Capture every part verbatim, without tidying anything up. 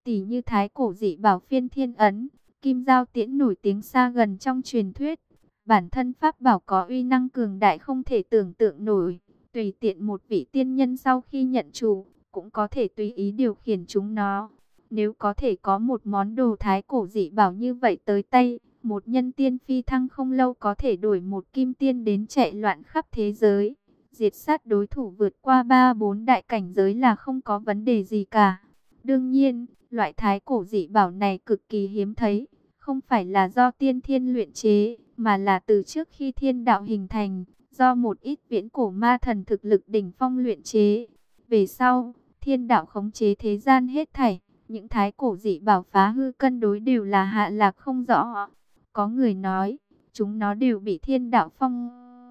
Tỷ như thái cổ dị bảo phiên thiên ấn, kim giao tiễn nổi tiếng xa gần trong truyền thuyết. Bản thân pháp bảo có uy năng cường đại không thể tưởng tượng nổi. Tùy tiện một vị tiên nhân sau khi nhận chủ, cũng có thể tùy ý điều khiển chúng nó. Nếu có thể có một món đồ thái cổ dị bảo như vậy tới tay, một nhân tiên phi thăng không lâu có thể đổi một kim tiên đến chạy loạn khắp thế giới. Diệt sát đối thủ vượt qua ba bốn đại cảnh giới là không có vấn đề gì cả. Đương nhiên, loại thái cổ dị bảo này cực kỳ hiếm thấy, không phải là do tiên thiên luyện chế, mà là từ trước khi thiên đạo hình thành, do một ít viễn cổ ma thần thực lực đỉnh phong luyện chế. Về sau, thiên đạo khống chế thế gian hết thảy, những thái cổ dị bảo phá hư cân đối đều là hạ lạc không rõ. Có người nói, chúng nó đều bị thiên đạo phong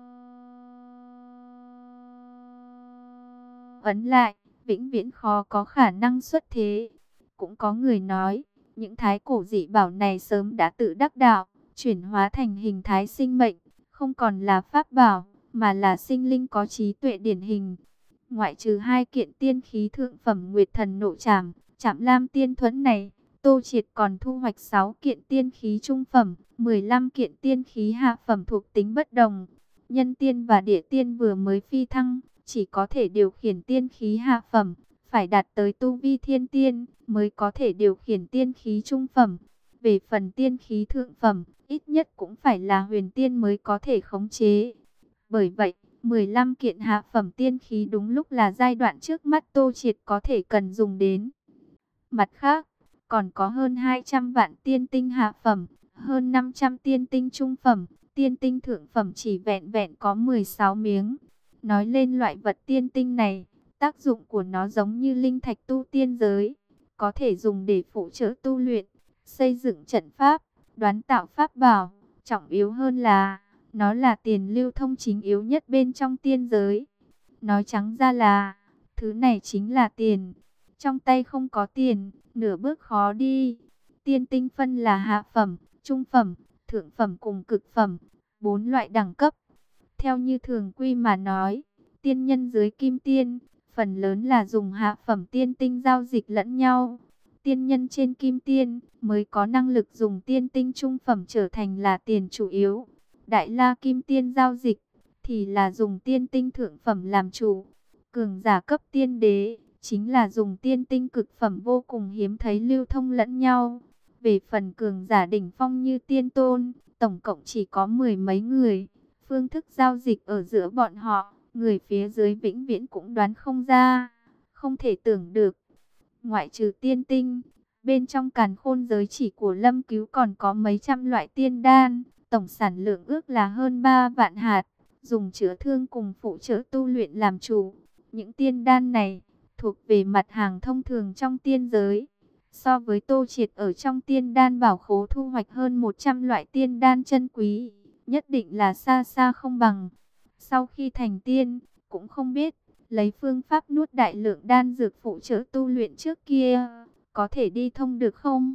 ấn lại, vĩnh viễn khó có khả năng xuất thế. Cũng có người nói, những thái cổ dị bảo này sớm đã tự đắc đạo, chuyển hóa thành hình thái sinh mệnh, không còn là pháp bảo, mà là sinh linh có trí tuệ điển hình. Ngoại trừ hai kiện tiên khí thượng phẩm Nguyệt Thần Nộ Trảm, Trảm Lam Tiên Thuẫn này, Tô Triệt còn thu hoạch sáu kiện tiên khí trung phẩm, mười lăm kiện tiên khí hạ phẩm thuộc tính bất đồng. Nhân tiên và địa tiên vừa mới phi thăng, chỉ có thể điều khiển tiên khí hạ phẩm, phải đạt tới tu vi thiên tiên mới có thể điều khiển tiên khí trung phẩm. Về phần tiên khí thượng phẩm, ít nhất cũng phải là huyền tiên mới có thể khống chế. Bởi vậy, mười lăm kiện hạ phẩm tiên khí đúng lúc là giai đoạn trước mắt Tô Triệt có thể cần dùng đến. Mặt khác, còn có hơn hai trăm vạn tiên tinh hạ phẩm, hơn năm trăm tiên tinh trung phẩm, tiên tinh thượng phẩm chỉ vẹn vẹn có mười sáu miếng. Nói lên loại vật tiên tinh này, tác dụng của nó giống như linh thạch tu tiên giới, có thể dùng để phụ trợ tu luyện, xây dựng trận pháp, đoán tạo pháp bảo. Trọng yếu hơn là, nó là tiền lưu thông chính yếu nhất bên trong tiên giới. Nói trắng ra là, thứ này chính là tiền. Trong tay không có tiền, nửa bước khó đi. Tiên tinh phân là hạ phẩm, trung phẩm, thượng phẩm cùng cực phẩm, bốn loại đẳng cấp. Theo như thường quy mà nói, tiên nhân dưới kim tiên, phần lớn là dùng hạ phẩm tiên tinh giao dịch lẫn nhau. Tiên nhân trên kim tiên mới có năng lực dùng tiên tinh trung phẩm trở thành là tiền chủ yếu. Đại la kim tiên giao dịch thì là dùng tiên tinh thượng phẩm làm chủ. Cường giả cấp tiên đế chính là dùng tiên tinh cực phẩm vô cùng hiếm thấy lưu thông lẫn nhau. Về phần cường giả đỉnh phong như tiên tôn, tổng cộng chỉ có mười mấy người. Phương thức giao dịch ở giữa bọn họ, người phía dưới vĩnh viễn cũng đoán không ra, không thể tưởng được. Ngoại trừ tiên tinh, bên trong càn khôn giới chỉ của Lâm Cứu còn có mấy trăm loại tiên đan, tổng sản lượng ước là hơn ba vạn hạt, dùng chữa thương cùng phụ trợ tu luyện làm chủ. Những tiên đan này thuộc về mặt hàng thông thường trong tiên giới. So với Tô Triệt ở trong tiên đan bảo khố thu hoạch hơn một trăm loại tiên đan chân quý, nhất định là xa xa không bằng. Sau khi thành tiên, cũng không biết lấy phương pháp nuốt đại lượng đan dược phụ trợ tu luyện trước kia, có thể đi thông được không?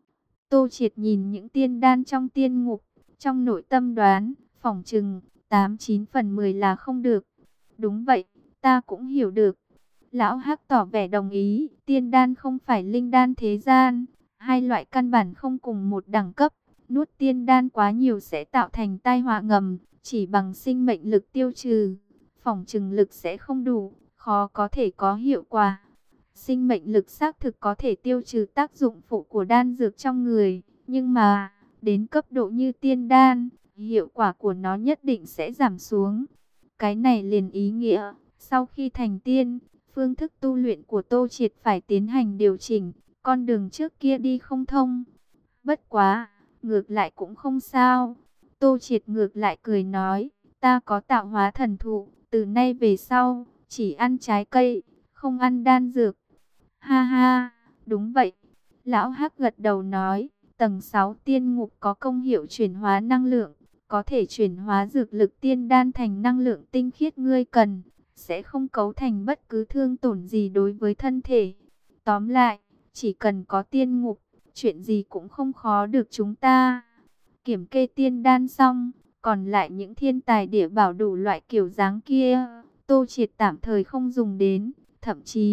Tô Triệt nhìn những tiên đan trong tiên ngục, trong nội tâm đoán, phỏng chừng, tám chín phần mười là không được. Đúng vậy, ta cũng hiểu được. Lão Hắc tỏ vẻ đồng ý, tiên đan không phải linh đan thế gian, hai loại căn bản không cùng một đẳng cấp. Nuốt tiên đan quá nhiều sẽ tạo thành tai họa ngầm, chỉ bằng sinh mệnh lực tiêu trừ, phỏng chừng lực sẽ không đủ, khó có thể có hiệu quả. Sinh mệnh lực xác thực có thể tiêu trừ tác dụng phụ của đan dược trong người, nhưng mà, đến cấp độ như tiên đan, hiệu quả của nó nhất định sẽ giảm xuống. Cái này liền ý nghĩa, sau khi thành tiên, phương thức tu luyện của Tô Triệt phải tiến hành điều chỉnh, con đường trước kia đi không thông. Bất quá, ngược lại cũng không sao. Tô Triệt ngược lại cười nói, ta có tạo hóa thần thụ, từ nay về sau, chỉ ăn trái cây, không ăn đan dược. Ha ha, đúng vậy. Lão Hắc gật đầu nói, tầng sáu tiên ngục có công hiệu chuyển hóa năng lượng, có thể chuyển hóa dược lực tiên đan thành năng lượng tinh khiết ngươi cần, sẽ không cấu thành bất cứ thương tổn gì đối với thân thể. Tóm lại, chỉ cần có tiên ngục, chuyện gì cũng không khó được chúng ta. Kiểm kê tiên đan xong, còn lại những thiên tài địa bảo đủ loại kiểu dáng kia, Tô Triệt tạm thời không dùng đến, thậm chí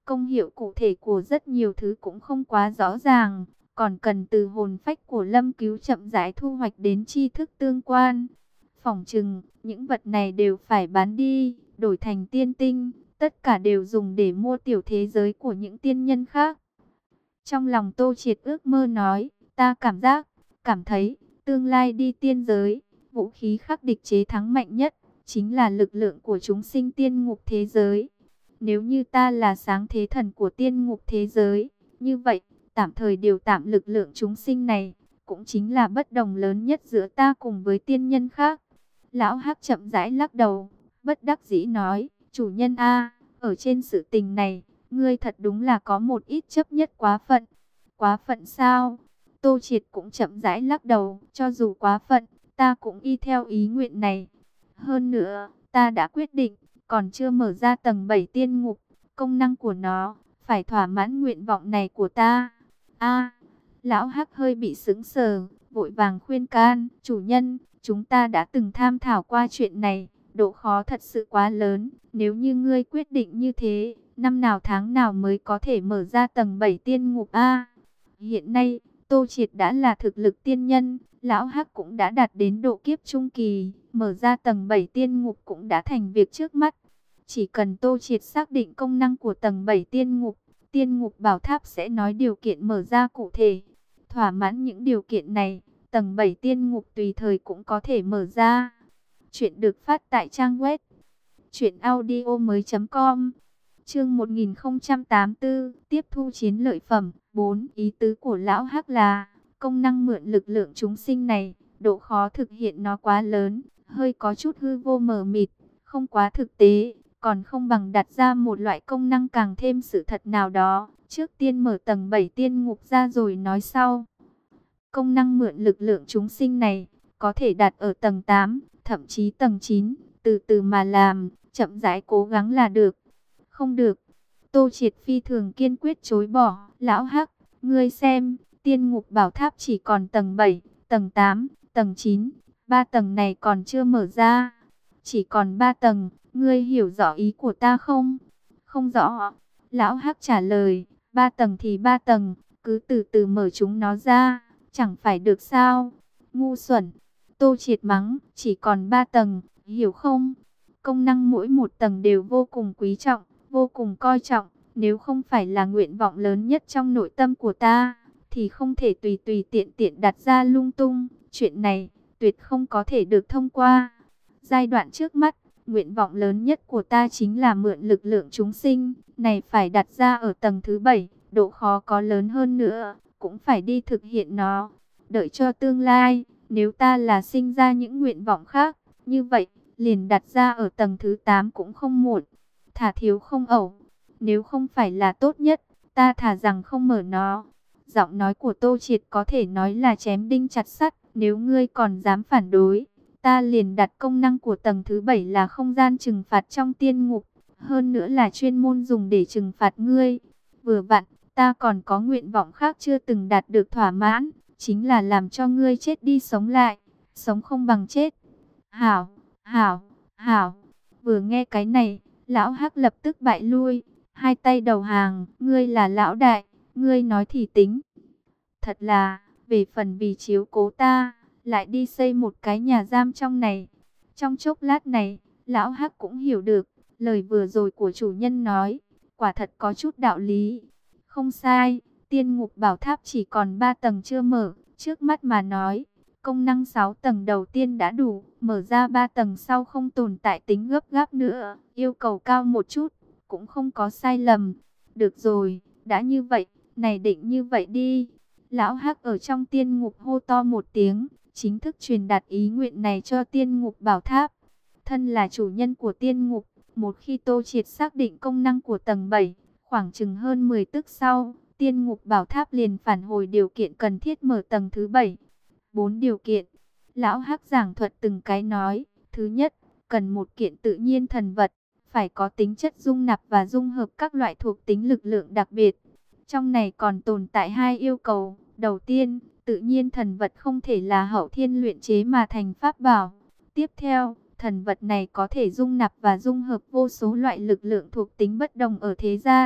Công hiệu cụ thể của rất nhiều thứ cũng không quá rõ ràng, còn cần từ hồn phách của Lâm Cứu chậm rãi thu hoạch đến tri thức tương quan. Phỏng chừng, những vật này đều phải bán đi, đổi thành tiên tinh, tất cả đều dùng để mua tiểu thế giới của những tiên nhân khác. Trong lòng Tô Triệt ước mơ nói, ta cảm giác, cảm thấy, tương lai đi tiên giới, vũ khí khắc địch chế thắng mạnh nhất, chính là lực lượng của chúng sinh tiên ngục thế giới. Nếu như ta là sáng thế thần của tiên ngục thế giới, như vậy, tạm thời điều tạm lực lượng chúng sinh này, cũng chính là bất đồng lớn nhất giữa ta cùng với tiên nhân khác. Lão Hắc chậm rãi lắc đầu, bất đắc dĩ nói, chủ nhân a, ở trên sự tình này, ngươi thật đúng là có một ít chấp nhất quá phận. Quá phận sao? Tô Triệt cũng chậm rãi lắc đầu, cho dù quá phận, ta cũng y theo ý nguyện này. Hơn nữa, ta đã quyết định, còn chưa mở ra tầng bảy tiên ngục, công năng của nó, phải thỏa mãn nguyện vọng này của ta. A, lão Hắc hơi bị sững sờ, vội vàng khuyên can, chủ nhân, chúng ta đã từng tham thảo qua chuyện này, độ khó thật sự quá lớn, nếu như ngươi quyết định như thế, năm nào tháng nào mới có thể mở ra tầng bảy tiên ngục a? Hiện nay, Tô Triệt đã là thực lực tiên nhân, lão Hắc cũng đã đạt đến độ kiếp trung kỳ, mở ra tầng bảy tiên ngục cũng đã thành việc trước mắt. Chỉ cần Tô Triệt xác định công năng của tầng bảy tiên ngục, tiên ngục bảo tháp sẽ nói điều kiện mở ra cụ thể. Thỏa mãn những điều kiện này, tầng bảy tiên ngục tùy thời cũng có thể mở ra. Chuyện được phát tại trang web truyện audio mới chấm com. Chương một nghìn không trăm tám mươi tư, tiếp thu chiến lợi phẩm. bốn. Ý tứ của lão Hắc là, công năng mượn lực lượng chúng sinh này, độ khó thực hiện nó quá lớn, hơi có chút hư vô mờ mịt, không quá thực tế, còn không bằng đặt ra một loại công năng càng thêm sự thật nào đó, trước tiên mở tầng bảy tiên ngục ra rồi nói sau. Công năng mượn lực lượng chúng sinh này, có thể đặt ở tầng tám, thậm chí tầng chín, từ từ mà làm, chậm rãi cố gắng là được. Không được. Tô Triệt phi thường kiên quyết chối bỏ. Lão Hắc, ngươi xem, tiên ngục bảo tháp chỉ còn tầng bảy, tầng tám, tầng chín. Ba tầng này còn chưa mở ra. Chỉ còn ba tầng, ngươi hiểu rõ ý của ta không? Không rõ. Lão Hắc trả lời, ba tầng thì ba tầng, cứ từ từ mở chúng nó ra, chẳng phải được sao? Ngu xuẩn. Tô Triệt mắng, chỉ còn ba tầng, hiểu không? Công năng mỗi một tầng đều vô cùng quý trọng, vô cùng coi trọng. Nếu không phải là nguyện vọng lớn nhất trong nội tâm của ta, thì không thể tùy tùy tiện tiện đặt ra lung tung. Chuyện này, tuyệt không có thể được thông qua. Giai đoạn trước mắt, nguyện vọng lớn nhất của ta chính là mượn lực lượng chúng sinh. Này phải đặt ra ở tầng thứ bảy, độ khó có lớn hơn nữa, cũng phải đi thực hiện nó. Đợi cho tương lai, nếu ta là sinh ra những nguyện vọng khác, như vậy, liền đặt ra ở tầng thứ tám cũng không muộn. Thả thiếu không ẩu. Nếu không phải là tốt nhất, ta thả rằng không mở nó. Giọng nói của Tô Triệt có thể nói là chém đinh chặt sắt. Nếu ngươi còn dám phản đối, ta liền đặt công năng của tầng thứ bảy là không gian trừng phạt trong tiên ngục. Hơn nữa là chuyên môn dùng để trừng phạt ngươi. Vừa vặn, ta còn có nguyện vọng khác chưa từng đạt được thỏa mãn. Chính là làm cho ngươi chết đi sống lại. Sống không bằng chết. Hảo, hảo, hảo. Vừa nghe cái này, lão Hắc lập tức bại lui. Hai tay đầu hàng, ngươi là lão đại, ngươi nói thì tính. Thật là, về phần vì chiếu cố ta, lại đi xây một cái nhà giam trong này. Trong chốc lát này, lão Hắc cũng hiểu được, lời vừa rồi của chủ nhân nói, quả thật có chút đạo lý. Không sai, tiên ngục bảo tháp chỉ còn ba tầng chưa mở, trước mắt mà nói, công năng sáu tầng đầu tiên đã đủ, mở ra ba tầng sau không tồn tại tính gấp gáp nữa, yêu cầu cao một chút. Cũng không có sai lầm. Được rồi, đã như vậy, này định như vậy đi. Lão Hắc ở trong tiên ngục hô to một tiếng, chính thức truyền đạt ý nguyện này cho tiên ngục bảo tháp. Thân là chủ nhân của tiên ngục, một khi Tô Triệt xác định công năng của tầng bảy, khoảng chừng hơn mười tức sau, tiên ngục bảo tháp liền phản hồi điều kiện cần thiết mở tầng thứ bảy. Bốn điều kiện. Lão Hắc giảng thuật từng cái nói. Thứ nhất, cần một kiện tự nhiên thần vật. Phải có tính chất dung nạp và dung hợp các loại thuộc tính lực lượng đặc biệt. Trong này còn tồn tại hai yêu cầu. Đầu tiên, tự nhiên thần vật không thể là hậu thiên luyện chế mà thành pháp bảo. Tiếp theo, thần vật này có thể dung nạp và dung hợp vô số loại lực lượng thuộc tính bất đồng ở thế gian.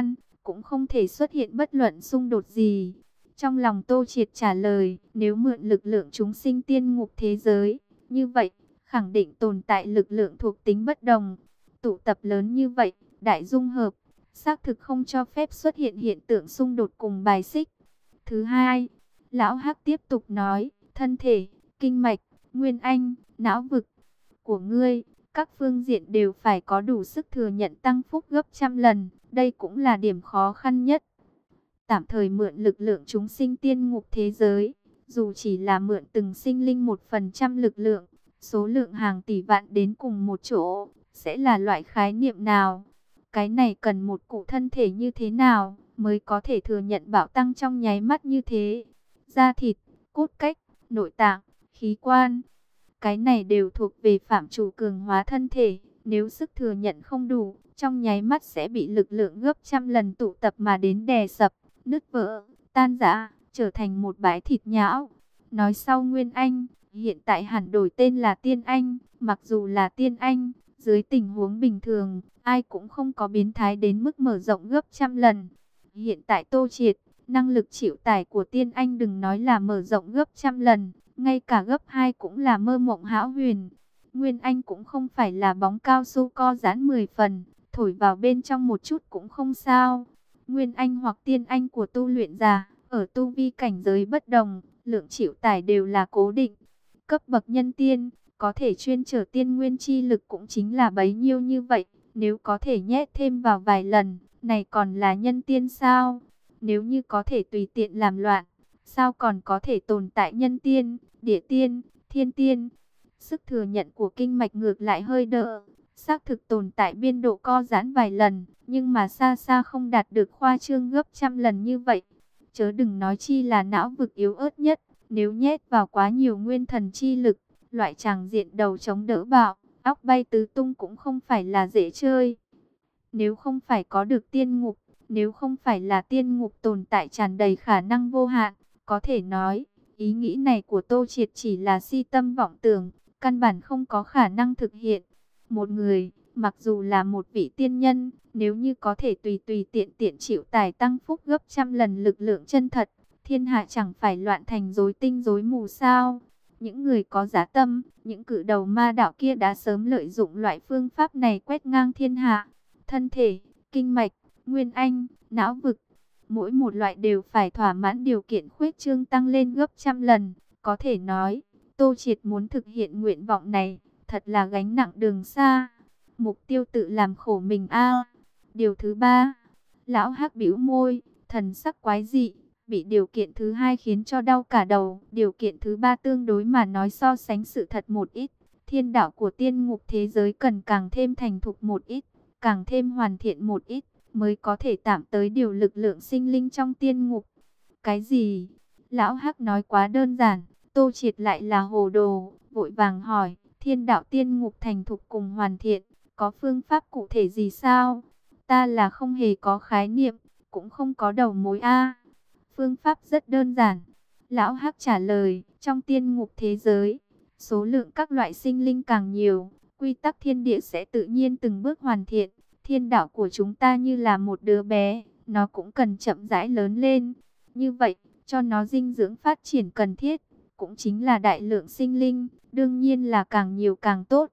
cũng không thể xuất hiện bất luận xung đột gì. Trong lòng Tô Triệt trả lời, nếu mượn lực lượng chúng sinh tiên ngục thế giới, như vậy, khẳng định tồn tại lực lượng thuộc tính bất đồng. Tụ tập lớn như vậy, đại dung hợp, xác thực không cho phép xuất hiện hiện tượng xung đột cùng bài xích. Thứ hai, Lão Hắc tiếp tục nói, thân thể, kinh mạch, nguyên anh, não vực của ngươi, các phương diện đều phải có đủ sức thừa nhận tăng phúc gấp trăm lần, đây cũng là điểm khó khăn nhất. Tạm thời mượn lực lượng chúng sinh tiên ngục thế giới, dù chỉ là mượn từng sinh linh một phần trăm lực lượng, số lượng hàng tỷ vạn đến cùng một chỗ, sẽ là loại khái niệm nào? Cái này cần một cụ thân thể như thế nào mới có thể thừa nhận bạo tăng trong nháy mắt như thế? Da thịt, cốt cách, nội tạng, khí quan, cái này đều thuộc về phạm trù cường hóa thân thể. Nếu sức thừa nhận không đủ, trong nháy mắt sẽ bị lực lượng gấp trăm lần tụ tập mà đến đè sập, nứt vỡ, tan rã, trở thành một bãi thịt nhão. Nói sau Nguyên Anh, hiện tại hẳn đổi tên là Tiên Anh. Mặc dù là Tiên Anh, dưới tình huống bình thường, ai cũng không có biến thái đến mức mở rộng gấp trăm lần. Hiện tại Tô Triệt, năng lực chịu tải của Tiên Anh đừng nói là mở rộng gấp trăm lần, ngay cả gấp hai cũng là mơ mộng hão huyền. Nguyên Anh cũng không phải là bóng cao su co giãn mười phần, thổi vào bên trong một chút cũng không sao. Nguyên Anh hoặc Tiên Anh của tu luyện giả, ở tu vi cảnh giới bất đồng, lượng chịu tải đều là cố định. Cấp bậc nhân tiên, có thể chuyên trở tiên nguyên chi lực cũng chính là bấy nhiêu như vậy. Nếu có thể nhét thêm vào vài lần, này còn là nhân tiên sao? Nếu như có thể tùy tiện làm loạn, sao còn có thể tồn tại nhân tiên, địa tiên, thiên tiên? Sức thừa nhận của kinh mạch ngược lại hơi đỡ, xác thực tồn tại biên độ co giãn vài lần, nhưng mà xa xa không đạt được khoa trương gấp trăm lần như vậy. Chớ đừng nói chi là não vực yếu ớt nhất, nếu nhét vào quá nhiều nguyên thần chi lực, loại tràng diện đầu chống đỡ bạo, óc bay tứ tung cũng không phải là dễ chơi. Nếu không phải có được tiên ngục, nếu không phải là tiên ngục tồn tại tràn đầy khả năng vô hạn, có thể nói, ý nghĩ này của Tô Triệt chỉ là si tâm vọng tưởng, căn bản không có khả năng thực hiện. Một người, mặc dù là một vị tiên nhân, nếu như có thể tùy tùy tiện tiện chịu tải tăng phúc gấp trăm lần lực lượng chân thật, thiên hạ chẳng phải loạn thành rối tinh rối mù sao? Những người có giá tâm, những cử đầu ma đạo kia đã sớm lợi dụng loại phương pháp này quét ngang thiên hạ. Thân thể, kinh mạch, nguyên anh, não vực, mỗi một loại đều phải thỏa mãn điều kiện khuếch trương tăng lên gấp trăm lần. Có thể nói, Tô Triệt muốn thực hiện nguyện vọng này, thật là gánh nặng đường xa. Mục tiêu tự làm khổ mình a. Điều thứ ba, Lão Hắc bĩu môi, thần sắc quái dị, bị điều kiện thứ hai khiến cho đau cả đầu. Điều kiện thứ ba tương đối mà nói so sánh sự thật một ít. Thiên đạo của tiên ngục thế giới cần càng thêm thành thục một ít, càng thêm hoàn thiện một ít, mới có thể tạm tới điều lực lượng sinh linh trong tiên ngục. Cái gì? Lão Hắc nói quá đơn giản, Tô Triệt lại là hồ đồ, vội vàng hỏi, thiên đạo tiên ngục thành thục cùng hoàn thiện, có phương pháp cụ thể gì sao? Ta là không hề có khái niệm, cũng không có đầu mối a. Phương pháp rất đơn giản. Lão Hắc trả lời, trong tiên ngục thế giới, số lượng các loại sinh linh càng nhiều, quy tắc thiên địa sẽ tự nhiên từng bước hoàn thiện. Thiên đạo của chúng ta như là một đứa bé, nó cũng cần chậm rãi lớn lên. Như vậy, cho nó dinh dưỡng phát triển cần thiết, cũng chính là đại lượng sinh linh, đương nhiên là càng nhiều càng tốt.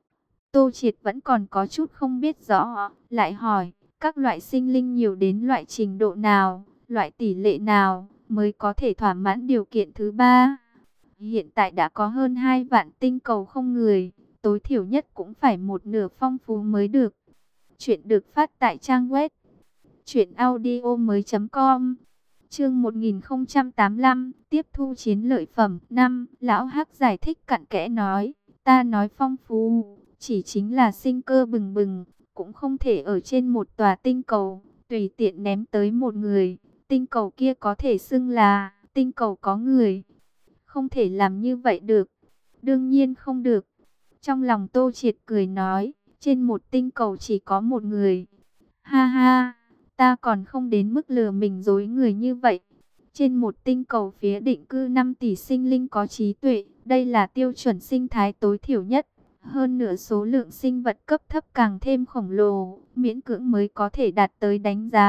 Tô Triệt vẫn còn có chút không biết rõ, lại hỏi, các loại sinh linh nhiều đến loại trình độ nào, loại tỷ lệ nào, mới có thể thỏa mãn điều kiện thứ ba? Hiện tại đã có hơn hai vạn tinh cầu không người, tối thiểu nhất cũng phải một nửa phong phú mới được. Chuyện được phát tại trang web truyện audio mới chấm com. Chương một nghìn không trăm tám mươi lăm, tiếp thu chiến lợi phẩm. Năm, Lão Hắc giải thích cặn kẽ nói, ta nói phong phú, chỉ chính là sinh cơ bừng bừng, cũng không thể ở trên một tòa tinh cầu, tùy tiện ném tới một người, tinh cầu kia có thể xưng là tinh cầu có người. Không thể làm như vậy được, đương nhiên không được. Trong lòng Tô Triệt cười nói, trên một tinh cầu chỉ có một người. Ha ha, ta còn không đến mức lừa mình dối người như vậy. Trên một tinh cầu phía định cư năm tỷ sinh linh có trí tuệ, đây là tiêu chuẩn sinh thái tối thiểu nhất. Hơn nữa số lượng sinh vật cấp thấp càng thêm khổng lồ, miễn cưỡng mới có thể đạt tới đánh giá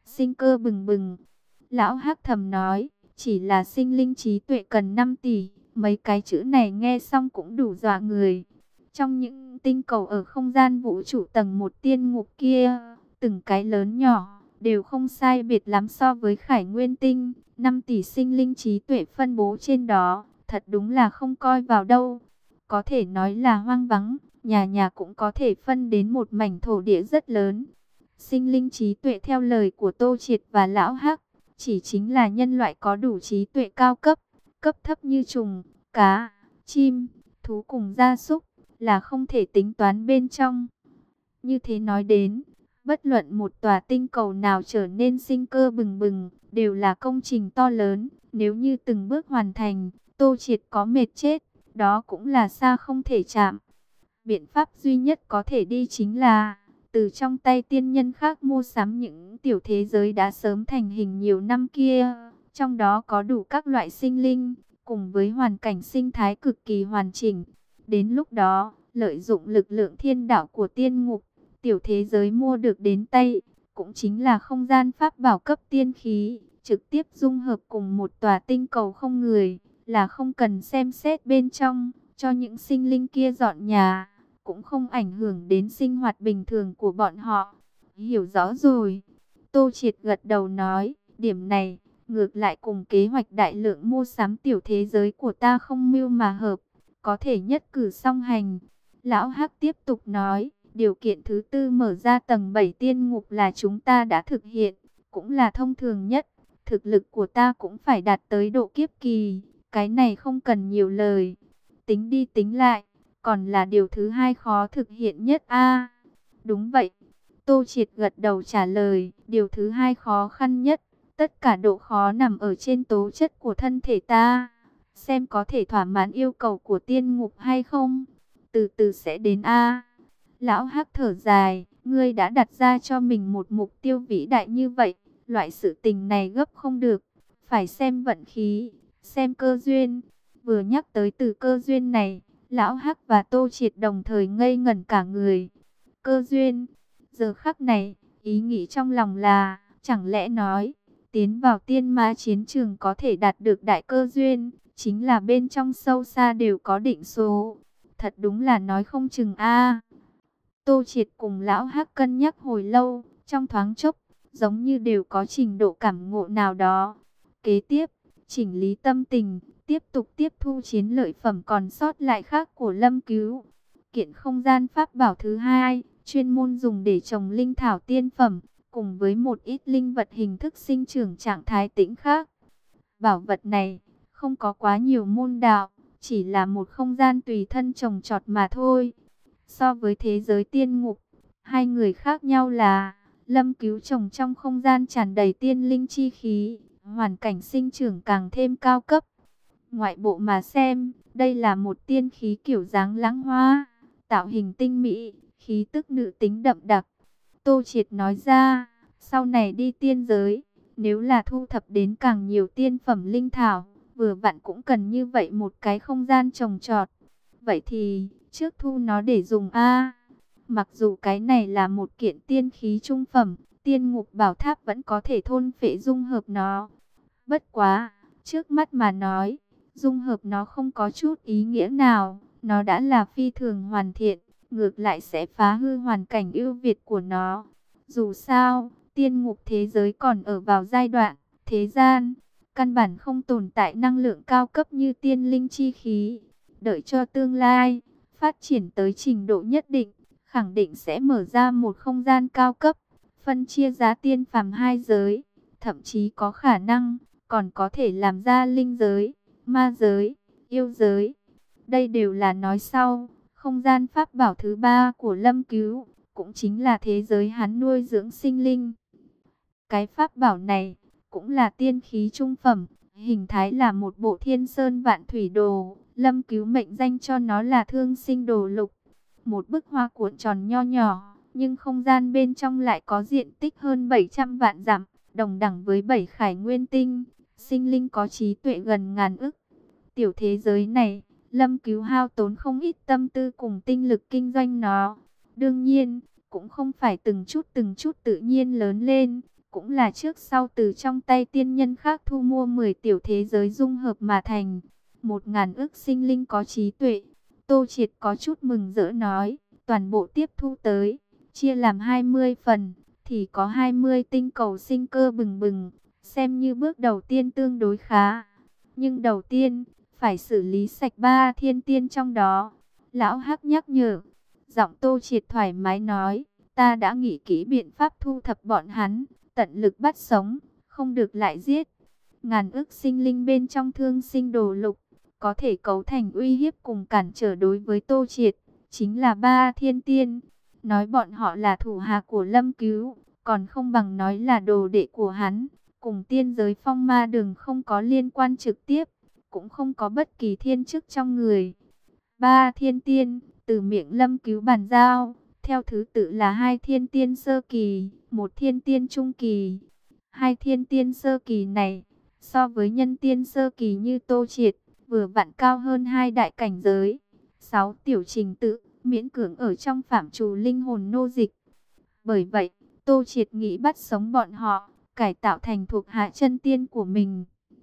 sinh cơ bừng bừng. Lão Hắc thầm nói, chỉ là sinh linh trí tuệ cần năm tỷ, mấy cái chữ này nghe xong cũng đủ dọa người. Trong những tinh cầu ở không gian vũ trụ tầng một tiên ngục kia, từng cái lớn nhỏ, đều không sai biệt lắm so với Khải Nguyên Tinh. năm tỷ sinh linh trí tuệ phân bố trên đó, thật đúng là không coi vào đâu. Có thể nói là hoang vắng, nhà nhà cũng có thể phân đến một mảnh thổ địa rất lớn. Sinh linh trí tuệ theo lời của Tô Triệt và Lão Hắc, chỉ chính là nhân loại có đủ trí tuệ cao cấp, cấp thấp như trùng, cá, chim, thú cùng gia súc, là không thể tính toán bên trong. Như thế nói đến, bất luận một tòa tinh cầu nào trở nên sinh cơ bừng bừng, đều là công trình to lớn. Nếu như từng bước hoàn thành, Tô Triệt có mệt chết, đó cũng là xa không thể chạm. Biện pháp duy nhất có thể đi chính là từ trong tay tiên nhân khác mua sắm những tiểu thế giới đã sớm thành hình nhiều năm kia. Trong đó có đủ các loại sinh linh, cùng với hoàn cảnh sinh thái cực kỳ hoàn chỉnh. Đến lúc đó, lợi dụng lực lượng thiên đạo của tiên ngục, tiểu thế giới mua được đến tay, cũng chính là không gian pháp bảo cấp tiên khí, trực tiếp dung hợp cùng một tòa tinh cầu không người, là không cần xem xét bên trong, cho những sinh linh kia dọn nhà, cũng không ảnh hưởng đến sinh hoạt bình thường của bọn họ. Hiểu rõ rồi. Tô Triệt gật đầu nói, điểm này, ngược lại cùng kế hoạch đại lượng mua sắm tiểu thế giới của ta không mưu mà hợp, có thể nhất cử song hành. Lão Hắc tiếp tục nói, điều kiện thứ tư mở ra tầng bảy tiên ngục là chúng ta đã thực hiện, cũng là thông thường nhất. Thực lực của ta cũng phải đạt tới độ kiếp kỳ, cái này không cần nhiều lời. Tính đi tính lại, còn là điều thứ hai khó thực hiện nhất a. Đúng vậy. Tô Triệt gật đầu trả lời, điều thứ hai khó khăn nhất, tất cả độ khó nằm ở trên tố chất của thân thể ta, xem có thể thỏa mãn yêu cầu của tiên ngục hay không. Từ từ sẽ đến a. Lão Hắc thở dài, ngươi đã đặt ra cho mình một mục tiêu vĩ đại như vậy, loại sự tình này gấp không được, phải xem vận khí, xem cơ duyên. Vừa nhắc tới từ cơ duyên này, Lão Hắc và Tô Triệt đồng thời ngây ngẩn cả người. Cơ duyên, giờ khắc này, ý nghĩ trong lòng là, chẳng lẽ nói, tiến vào tiên ma chiến trường có thể đạt được đại cơ duyên, chính là bên trong sâu xa đều có định số. Thật đúng là nói không chừng a. Tô Triệt cùng Lão Hắc cân nhắc hồi lâu, trong thoáng chốc, giống như đều có trình độ cảm ngộ nào đó. Kế tiếp, chỉnh lý tâm tình, tiếp tục tiếp thu chiến lợi phẩm còn sót lại khác của Lâm Cứu. Kiện không gian pháp bảo thứ hai, chuyên môn dùng để trồng linh thảo tiên phẩm, cùng với một ít linh vật hình thức sinh trưởng trạng thái tĩnh khác. Bảo vật này, không có quá nhiều môn đạo, chỉ là một không gian tùy thân trồng trọt mà thôi. So với thế giới tiên ngục, hai người khác nhau là, Lâm Cứu trồng trong không gian tràn đầy tiên linh chi khí, hoàn cảnh sinh trưởng càng thêm cao cấp. Ngoại bộ mà xem, đây là một tiên khí kiểu dáng lãng hoa, tạo hình tinh mỹ, khí tức nữ tính đậm đặc. Tô Triệt nói ra, sau này đi tiên giới, nếu là thu thập đến càng nhiều tiên phẩm linh thảo, vừa vặn cũng cần như vậy một cái không gian trồng trọt. Vậy thì, trước thu nó để dùng a. Mặc dù cái này là một kiện tiên khí trung phẩm, tiên ngục bảo tháp vẫn có thể thôn phệ dung hợp nó. Bất quá, trước mắt mà nói, dung hợp nó không có chút ý nghĩa nào, nó đã là phi thường hoàn thiện, ngược lại sẽ phá hư hoàn cảnh ưu việt của nó. Dù sao, tiên ngục thế giới còn ở vào giai đoạn thế gian, căn bản không tồn tại năng lượng cao cấp như tiên linh chi khí. Đợi cho tương lai phát triển tới trình độ nhất định, khẳng định sẽ mở ra một không gian cao cấp, phân chia giá tiên phàm hai giới, thậm chí có khả năng còn có thể làm ra linh giới, ma giới, yêu giới. Đây đều là nói sau. Không gian pháp bảo thứ ba của Lâm Cứu, cũng chính là thế giới hắn nuôi dưỡng sinh linh. Cái pháp bảo này cũng là tiên khí trung phẩm, hình thái là một bộ thiên sơn vạn thủy đồ. Lâm Cứu mệnh danh cho nó là thương sinh đồ lục. Một bức hoa cuộn tròn nho nhỏ, nhưng không gian bên trong lại có diện tích hơn bảy trăm vạn dặm, đồng đẳng với bảy khải nguyên tinh. Sinh linh có trí tuệ gần ngàn ức. Tiểu thế giới này, Lâm Cứu hao tốn không ít tâm tư cùng tinh lực kinh doanh nó. Đương nhiên, cũng không phải từng chút từng chút tự nhiên lớn lên. cũng là trước sau từ trong tay tiên nhân khác thu mua mười tiểu thế giới dung hợp mà thành. Một ngàn ức sinh linh có trí tuệ. Tô Triệt có chút mừng rỡ nói, toàn bộ tiếp thu tới, chia làm hai mươi phần, thì có hai mươi tinh cầu sinh cơ bừng bừng, xem như bước đầu tiên tương đối khá. Nhưng đầu tiên, phải xử lý sạch ba thiên tiên trong đó. Lão Hắc nhắc nhở, giọng Tô Triệt thoải mái nói, ta đã nghĩ kỹ biện pháp thu thập bọn hắn, tận lực bắt sống, không được lại giết. Ngàn ức sinh linh bên trong Thương Sinh Đồ Lục, có thể cấu thành uy hiếp cùng cản trở đối với Tô Triệt, chính là ba thiên tiên. Nói bọn họ là thủ hạ của Lâm Cứu, còn không bằng nói là đồ đệ của hắn, cùng tiên giới phong ma đường không có liên quan trực tiếp, cũng không có bất kỳ thiên chức trong người. Ba thiên tiên, từ miệng Lâm Cứu bàn giao, theo thứ tự là hai thiên tiên sơ kỳ, một thiên tiên trung kỳ. Hai thiên tiên sơ kỳ này, so với nhân tiên sơ kỳ như Tô Triệt, vừa vặn cao hơn hai đại cảnh giới. Sáu tiểu trình tự, miễn cưỡng ở trong phạm trù linh hồn nô dịch. Bởi vậy, Tô Triệt nghĩ bắt sống bọn họ, cải tạo thành thuộc hạ chân tiên của mình.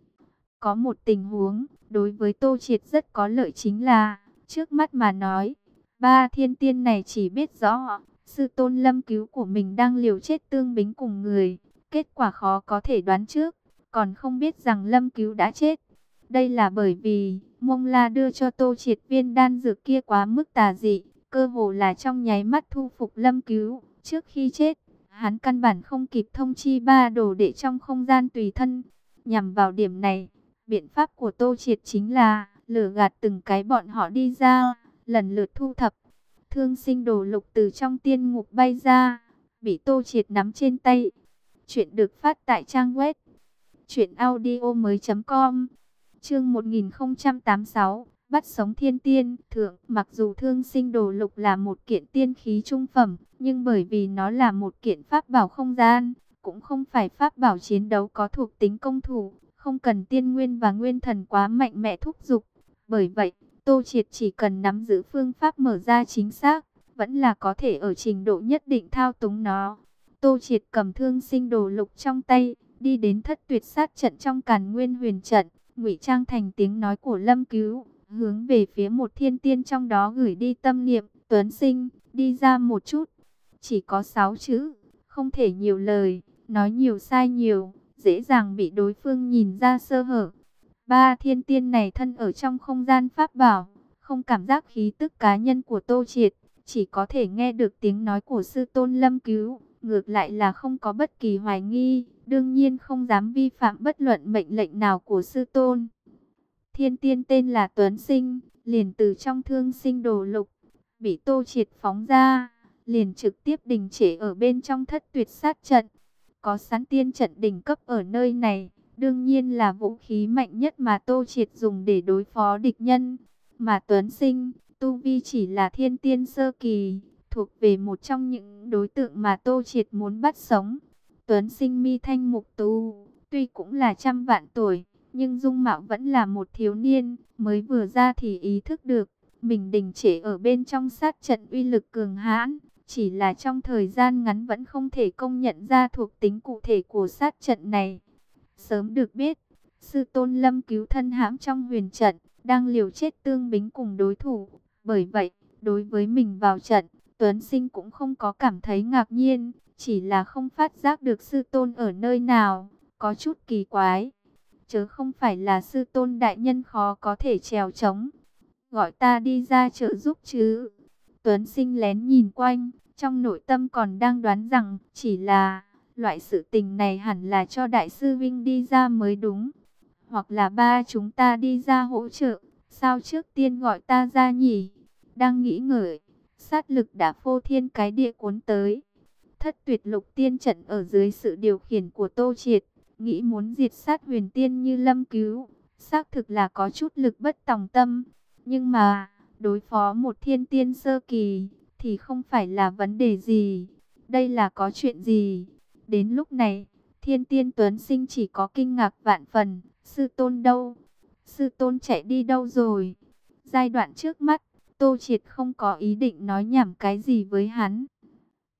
Có một tình huống, đối với Tô Triệt rất có lợi chính là, trước mắt mà nói, ba thiên tiên này chỉ biết rõ, sư tôn Lâm Cứu của mình đang liều chết tương bính cùng người. Kết quả khó có thể đoán trước, còn không biết rằng Lâm Cứu đã chết. Đây là bởi vì, Mông La đưa cho Tô Triệt viên đan dược kia quá mức tà dị, cơ hồ là trong nháy mắt thu phục Lâm Cứu. Trước khi chết, hắn căn bản không kịp thông chi ba đồ đệ trong không gian tùy thân. Nhằm vào điểm này, biện pháp của Tô Triệt chính là lừa gạt từng cái bọn họ đi ra, lần lượt thu thập. Thương Sinh Đồ Lục từ trong tiên ngục bay ra, bị Tô Triệt nắm trên tay. Chuyện được phát tại trang web truyện audio mới chấm com. Chương một nghìn không trăm tám mươi sáu, bắt sống thiên tiên thượng. Mặc dù Thương Sinh Đồ Lục là một kiện tiên khí trung phẩm, nhưng bởi vì nó là một kiện pháp bảo không gian, cũng không phải pháp bảo chiến đấu có thuộc tính công thủ, không cần tiên nguyên và nguyên thần quá mạnh mẽ thúc giục. Bởi vậy, Tô Triệt chỉ cần nắm giữ phương pháp mở ra chính xác, vẫn là có thể ở trình độ nhất định thao túng nó. Tô Triệt cầm Thương Sinh Đồ Lục trong tay, đi đến Thất Tuyệt Sát trận trong Càn Nguyên Huyền trận, ngụy trang thành tiếng nói của Lâm Cứu, hướng về phía một thiên tiên trong đó gửi đi tâm niệm, Tuấn Sinh, đi ra một chút. Chỉ có sáu chữ, không thể nhiều lời, nói nhiều sai nhiều, dễ dàng bị đối phương nhìn ra sơ hở. Ba thiên tiên này thân ở trong không gian pháp bảo, không cảm giác khí tức cá nhân của Tô Triệt, chỉ có thể nghe được tiếng nói của sư tôn Lâm Cứu, ngược lại là không có bất kỳ hoài nghi, đương nhiên không dám vi phạm bất luận mệnh lệnh nào của sư tôn. Thiên tiên tên là Tuấn Sinh, liền từ trong Thương Sinh Đồ Lục, bị Tô Triệt phóng ra, liền trực tiếp đình trệ ở bên trong Thất Tuyệt Sát trận. Có sẵn tiên trận đỉnh cấp ở nơi này, đương nhiên là vũ khí mạnh nhất mà Tô Triệt dùng để đối phó địch nhân. Mà Tuấn Sinh, tu vi chỉ là thiên tiên sơ kỳ, thuộc về một trong những đối tượng mà Tô Triệt muốn bắt sống. Tuấn Sinh mi thanh mục tú, tuy cũng là trăm vạn tuổi, nhưng dung mạo vẫn là một thiếu niên, mới vừa ra thì ý thức được, mình đình trệ ở bên trong sát trận uy lực cường hãn, chỉ là trong thời gian ngắn vẫn không thể công nhận ra thuộc tính cụ thể của sát trận này. Sớm được biết, sư tôn Lâm Cứu thân hãm trong huyền trận, đang liều chết tương bính cùng đối thủ. Bởi vậy, đối với mình vào trận, Tuấn Sinh cũng không có cảm thấy ngạc nhiên, chỉ là không phát giác được sư tôn ở nơi nào, có chút kỳ quái. Chớ không phải là sư tôn đại nhân khó có thể trèo trống, gọi ta đi ra trợ giúp chứ. Tuấn Sinh lén nhìn quanh, trong nội tâm còn đang đoán rằng chỉ là loại sự tình này hẳn là cho đại sư Vinh đi ra mới đúng. Hoặc là ba chúng ta đi ra hỗ trợ, sao trước tiên gọi ta ra nhỉ? Đang nghĩ ngợi, sát lực đã phô thiên cái địa cuốn tới. Thất Tuyệt Lục Tiên trận ở dưới sự điều khiển của Tô Triệt, nghĩ muốn diệt sát huyền tiên như Lâm Cứu, xác thực là có chút lực bất tòng tâm. Nhưng mà, đối phó một thiên tiên sơ kỳ, thì không phải là vấn đề gì. Đây là có chuyện gì? Đến lúc này, thiên tiên Tuấn Sinh chỉ có kinh ngạc vạn phần. Sư tôn đâu? Sư tôn chạy đi đâu rồi? Giai đoạn trước mắt, Tô Triệt không có ý định nói nhảm cái gì với hắn.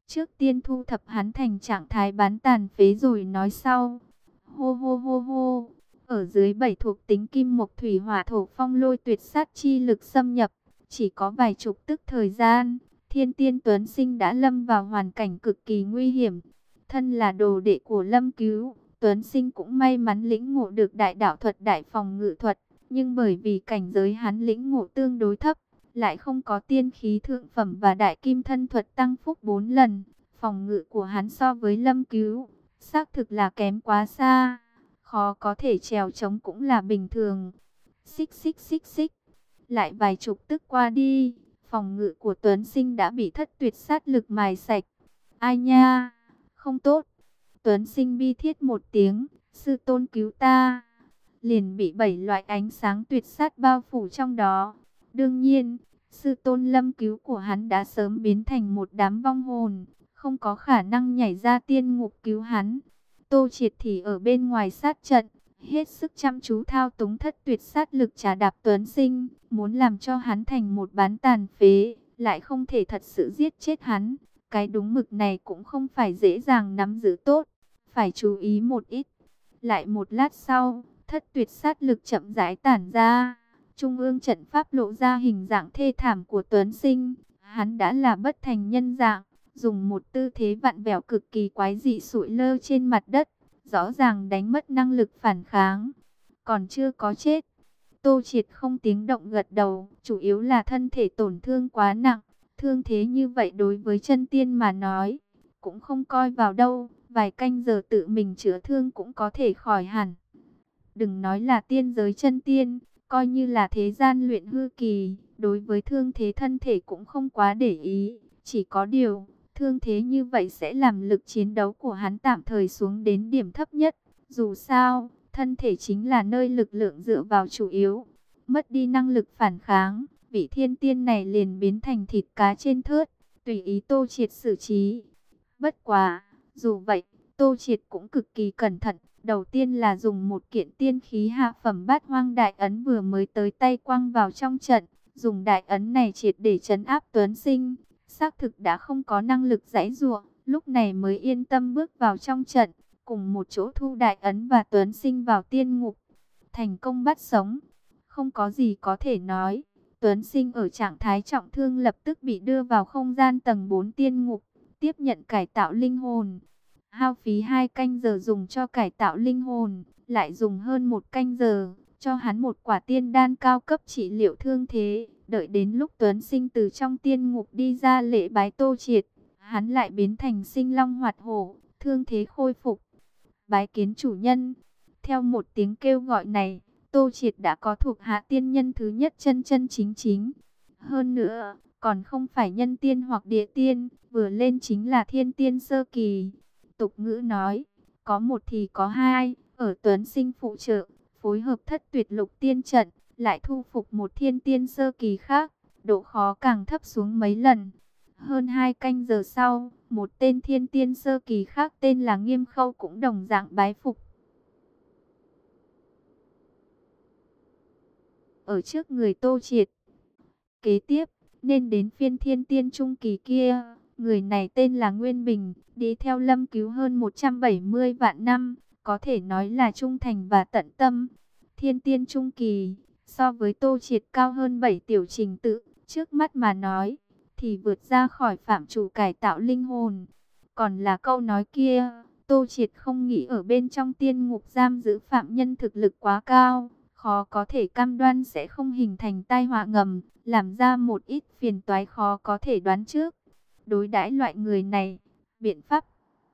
Trước tiên thu thập hắn thành trạng thái bán tàn phế rồi nói sau. Hô hô hô hô. Ở dưới bảy thuộc tính kim mộc thủy hỏa thổ phong lôi tuyệt sát chi lực xâm nhập. Chỉ có vài chục tức thời gian, Thiên Tiên Tuấn Sinh đã lâm vào hoàn cảnh cực kỳ nguy hiểm. Thân là đồ đệ của Lâm Cứu, Tuấn Sinh cũng may mắn lĩnh ngộ được đại đạo thuật đại phòng ngự thuật. Nhưng bởi vì cảnh giới hắn lĩnh ngộ tương đối thấp, lại không có tiên khí thượng phẩm và đại kim thân thuật tăng phúc bốn lần. Phòng ngự của hắn so với Lâm Cứu, xác thực là kém quá xa. Khó có thể trèo trống cũng là bình thường. Xích xích xích xích. Lại vài chục tức qua đi, phòng ngự của Tuấn Sinh đã bị thất tuyệt sát lực mài sạch. Ai nha, không tốt. Tuấn Sinh bi thiết một tiếng, sư tôn cứu ta. Liền bị bảy loại ánh sáng tuyệt sát bao phủ trong đó. Đương nhiên, sư tôn Lâm Cứu của hắn đã sớm biến thành một đám vong hồn, không có khả năng nhảy ra tiên ngục cứu hắn. Tô Triệt thì ở bên ngoài sát trận, hết sức chăm chú thao túng thất tuyệt sát lực trà đạp Tuấn Sinh, muốn làm cho hắn thành một bán tàn phế, lại không thể thật sự giết chết hắn. Cái đúng mực này cũng không phải dễ dàng nắm giữ tốt, phải chú ý một ít. Lại một lát sau, thất tuyệt sát lực chậm rãi tản ra, trung ương trận pháp lộ ra hình dạng thê thảm của Tuấn Sinh. Hắn đã là bất thành nhân dạng, dùng một tư thế vặn vẹo cực kỳ quái dị sụi lơ trên mặt đất, rõ ràng đánh mất năng lực phản kháng. Còn chưa có chết. Tô Triệt không tiếng động gật đầu, chủ yếu là thân thể tổn thương quá nặng. Thương thế như vậy đối với chân tiên mà nói, cũng không coi vào đâu, vài canh giờ tự mình chữa thương cũng có thể khỏi hẳn. Đừng nói là tiên giới chân tiên, coi như là thế gian luyện hư kỳ, đối với thương thế thân thể cũng không quá để ý. Chỉ có điều, thương thế như vậy sẽ làm lực chiến đấu của hắn tạm thời xuống đến điểm thấp nhất. Dù sao, thân thể chính là nơi lực lượng dựa vào chủ yếu. Mất đi năng lực phản kháng, vị thiên tiên này liền biến thành thịt cá trên thớt, tùy ý Tô Triệt xử trí. Bất quá, dù vậy, Tô Triệt cũng cực kỳ cẩn thận. Đầu tiên là dùng một kiện tiên khí hạ phẩm bát hoang đại ấn vừa mới tới tay quăng vào trong trận. Dùng đại ấn này triệt để trấn áp Tuấn Sinh. Xác thực đã không có năng lực giãy giụa, lúc này mới yên tâm bước vào trong trận. Cùng một chỗ thu đại ấn và Tuấn Sinh vào tiên ngục. Thành công bắt sống. Không có gì có thể nói. Tuấn Sinh ở trạng thái trọng thương lập tức bị đưa vào không gian tầng bốn tiên ngục. Tiếp nhận cải tạo linh hồn. Hao phí hai canh giờ dùng cho cải tạo linh hồn, lại dùng hơn một canh giờ cho hắn một quả tiên đan cao cấp trị liệu thương thế. Đợi đến lúc Tuấn Sinh từ trong tiên ngục đi ra lễ bái Tô Triệt, hắn lại biến thành sinh long hoạt hổ, thương thế khôi phục. Bái kiến chủ nhân. Theo một tiếng kêu gọi này, Tô Triệt đã có thuộc hạ tiên nhân thứ nhất chân chân chính chính. Hơn nữa, còn không phải nhân tiên hoặc địa tiên, vừa lên chính là thiên tiên sơ kỳ. Tục ngữ nói, có một thì có hai, ở Tuấn Sinh phụ trợ, phối hợp thất tuyệt lục tiên trận, lại thu phục một thiên tiên sơ kỳ khác, độ khó càng thấp xuống mấy lần. Hơn hai canh giờ sau, một tên thiên tiên sơ kỳ khác tên là Nghiêm Khâu cũng đồng dạng bái phục. Ở trước người Tô Triệt. Kế tiếp, nên đến phiên thiên tiên trung kỳ kia. Người này tên là Nguyên Bình, đi theo Lâm Cứu hơn một trăm bảy mươi vạn năm, có thể nói là trung thành và tận tâm. Thiên tiên trung kỳ, so với Tô Triệt cao hơn bảy tiểu trình tự, trước mắt mà nói, thì vượt ra khỏi phạm trù cải tạo linh hồn. Còn là câu nói kia, Tô Triệt không nghĩ ở bên trong tiên ngục giam giữ phạm nhân thực lực quá cao, khó có thể cam đoan sẽ không hình thành tai họa ngầm, làm ra một ít phiền toái khó có thể đoán trước. Đối đãi loại người này, biện pháp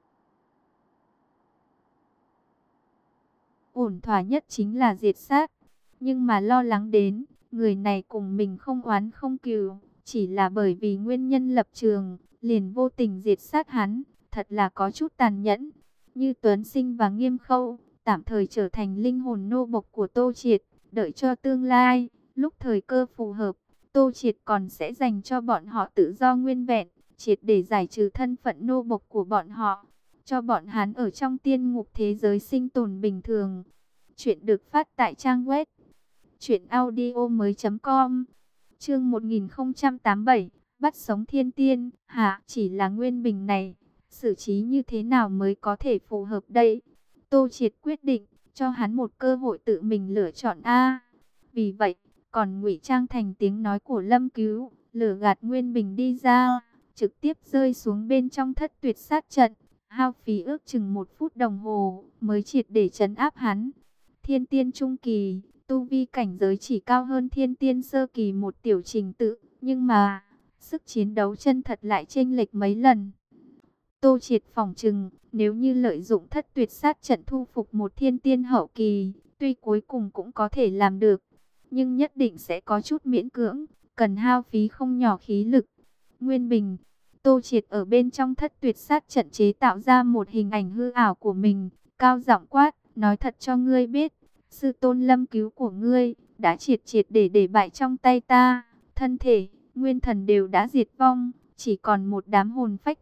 ổn thỏa nhất chính là diệt sát. Nhưng mà lo lắng đến, người này cùng mình không oán không cừu, chỉ là bởi vì nguyên nhân lập trường, liền vô tình diệt sát hắn, thật là có chút tàn nhẫn. Như Tuấn Sinh và Nghiêm Khâu, tạm thời trở thành linh hồn nô bộc của Tô Triệt, đợi cho tương lai, lúc thời cơ phù hợp, Tô Triệt còn sẽ dành cho bọn họ tự do nguyên vẹn, triệt để giải trừ thân phận nô bộc của bọn họ, cho bọn hắn ở trong tiên ngục thế giới sinh tồn bình thường. Chuyện được phát tại trang web truyện audio mới chấm com. Chương một nghìn không trăm tám mươi bảy, bắt sống thiên tiên, hả? Chỉ là Nguyên Bình này, xử trí như thế nào mới có thể phù hợp đây? Tô Triệt quyết định, cho hắn một cơ hội tự mình lựa chọn a. Vì vậy, còn ngụy trang thành tiếng nói của Lâm Cứu, lừa gạt Nguyên Bình đi ra, trực tiếp rơi xuống bên trong thất tuyệt sát trận, hao phí ước chừng một phút đồng hồ, mới triệt để trấn áp hắn. Thiên tiên trung kỳ, tu vi cảnh giới chỉ cao hơn thiên tiên sơ kỳ một tiểu trình tự, nhưng mà, sức chiến đấu chân thật lại chênh lệch mấy lần. Tô Triệt phỏng chừng, nếu như lợi dụng thất tuyệt sát trận thu phục một thiên tiên hậu kỳ, tuy cuối cùng cũng có thể làm được, nhưng nhất định sẽ có chút miễn cưỡng, cần hao phí không nhỏ khí lực. Nguyên Bình, Tô Triệt ở bên trong thất tuyệt sát trận chế tạo ra một hình ảnh hư ảo của mình, cao giọng quát, nói thật cho ngươi biết, sư tôn Lâm Cứu của ngươi, đã triệt triệt để để bại trong tay ta, thân thể, nguyên thần đều đã diệt vong, chỉ còn một đám hồn phách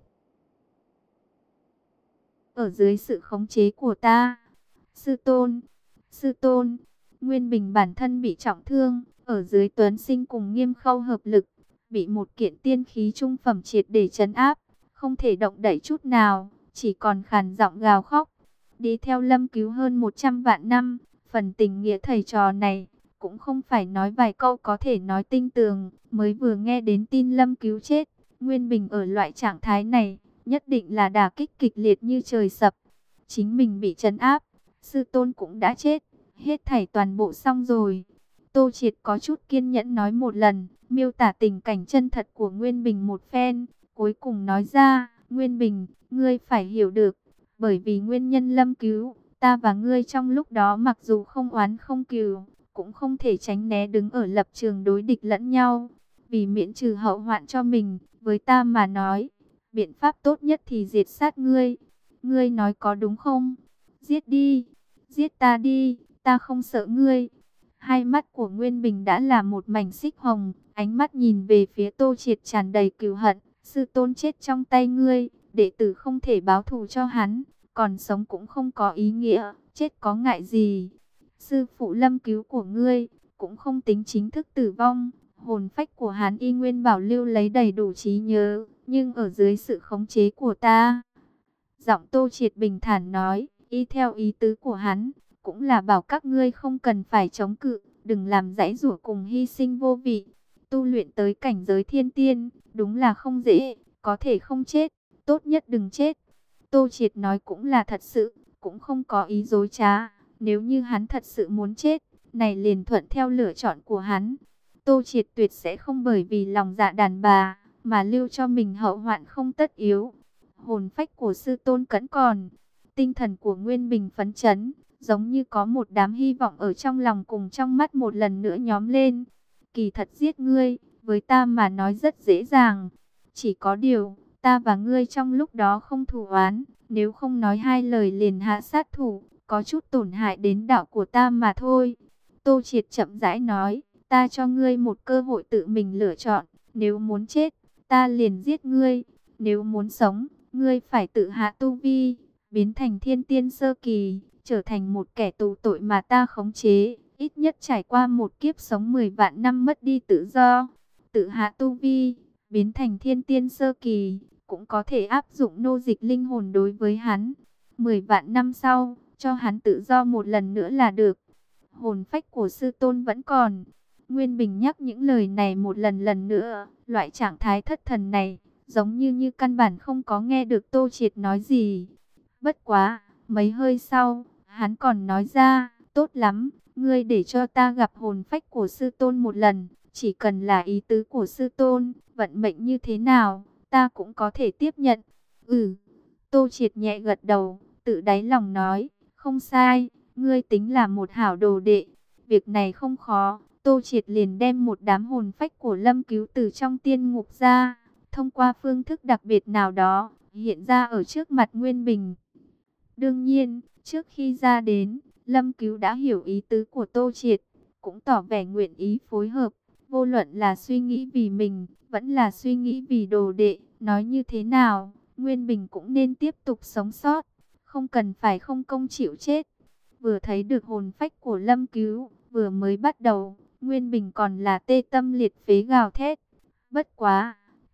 ở dưới sự khống chế của ta. Sư tôn, sư tôn, Nguyên Bình bản thân bị trọng thương, ở dưới Tuấn Sinh cùng Nghiêm Khâu hợp lực, bị một kiện tiên khí trung phẩm triệt để trấn áp, không thể động đậy chút nào, chỉ còn khàn giọng gào khóc. Đi theo Lâm Cứu hơn một trăm vạn năm, phần tình nghĩa thầy trò này, cũng không phải nói vài câu có thể nói tinh tường, mới vừa nghe đến tin Lâm Cứu chết, Nguyên Bình ở loại trạng thái này, nhất định là đả kích kịch liệt như trời sập. Chính mình bị trấn áp, sư tôn cũng đã chết, hết thảy toàn bộ xong rồi. Tô Triệt có chút kiên nhẫn nói một lần, miêu tả tình cảnh chân thật của Nguyên Bình một phen, cuối cùng nói ra, Nguyên Bình, ngươi phải hiểu được, bởi vì nguyên nhân Lâm Cứu, ta và ngươi trong lúc đó mặc dù không oán không cừu, cũng không thể tránh né đứng ở lập trường đối địch lẫn nhau, vì miễn trừ hậu hoạn cho mình, với ta mà nói, biện pháp tốt nhất thì diệt sát ngươi. Ngươi nói có đúng không? Giết đi, giết ta đi, ta không sợ ngươi. Hai mắt của Nguyên Bình đã là một mảnh xích hồng, ánh mắt nhìn về phía Tô Triệt tràn đầy cừu hận. Sư tôn chết trong tay ngươi, đệ tử không thể báo thù cho hắn, còn sống cũng không có ý nghĩa, chết có ngại gì? Sư phụ Lâm Cứu của ngươi, cũng không tính chính thức tử vong, hồn phách của hắn y nguyên bảo lưu lấy đầy đủ trí nhớ, nhưng ở dưới sự khống chế của ta. Giọng Tô Triệt bình thản nói, y theo ý tứ của hắn, cũng là bảo các ngươi không cần phải chống cự, đừng làm giãy giụa cùng hy sinh vô vị. Tu luyện tới cảnh giới thiên tiên, đúng là không dễ, có thể không chết, tốt nhất đừng chết. Tô Triệt nói cũng là thật sự, cũng không có ý dối trá, nếu như hắn thật sự muốn chết, này liền thuận theo lựa chọn của hắn. Tô Triệt tuyệt sẽ không bởi vì lòng dạ đàn bà, mà lưu cho mình hậu hoạn không tất yếu. Hồn phách của sư tôn cẫn còn, tinh thần của Nguyên Bình phấn chấn, giống như có một đám hy vọng ở trong lòng cùng trong mắt một lần nữa nhóm lên. Kỳ thật giết ngươi, với ta mà nói rất dễ dàng. Chỉ có điều, ta và ngươi trong lúc đó không thù oán, nếu không nói hai lời liền hạ sát thủ, có chút tổn hại đến đạo của ta mà thôi. Tô Triệt chậm rãi nói, ta cho ngươi một cơ hội tự mình lựa chọn, nếu muốn chết, ta liền giết ngươi, nếu muốn sống, ngươi phải tự hạ tu vi, biến thành thiên tiên sơ kỳ, trở thành một kẻ tù tội mà ta khống chế, ít nhất trải qua một kiếp sống mười vạn năm mất đi tự do, tự hạ tu vi, biến thành thiên tiên sơ kỳ, cũng có thể áp dụng nô dịch linh hồn đối với hắn. Mười vạn năm sau, cho hắn tự do một lần nữa là được. Hồn phách của sư tôn vẫn còn. Nguyên Bình nhắc những lời này một lần lần nữa, loại trạng thái thất thần này, giống như như căn bản không có nghe được Tô Triệt nói gì. Bất quá, mấy hơi sau, hắn còn nói ra, tốt lắm, ngươi để cho ta gặp hồn phách của sư tôn một lần, chỉ cần là ý tứ của sư tôn, vận mệnh như thế nào, ta cũng có thể tiếp nhận. Ừ, Tô Triệt nhẹ gật đầu, tự đáy lòng nói, không sai, ngươi tính là một hảo đồ đệ, việc này không khó. Tô Triệt liền đem một đám hồn phách của Lâm Cứu từ trong tiên ngục ra, thông qua phương thức đặc biệt nào đó, hiện ra ở trước mặt Nguyên Bình. Đương nhiên, trước khi ra đến, Lâm Cứu đã hiểu ý tứ của Tô Triệt, cũng tỏ vẻ nguyện ý phối hợp, vô luận là suy nghĩ vì mình, vẫn là suy nghĩ vì đồ đệ, nói như thế nào, Nguyên Bình cũng nên tiếp tục sống sót, không cần phải không công chịu chết. Vừa thấy được hồn phách của Lâm Cứu, vừa mới bắt đầu, Nguyên Bình còn là tê tâm liệt phế gào thét. Bất quá,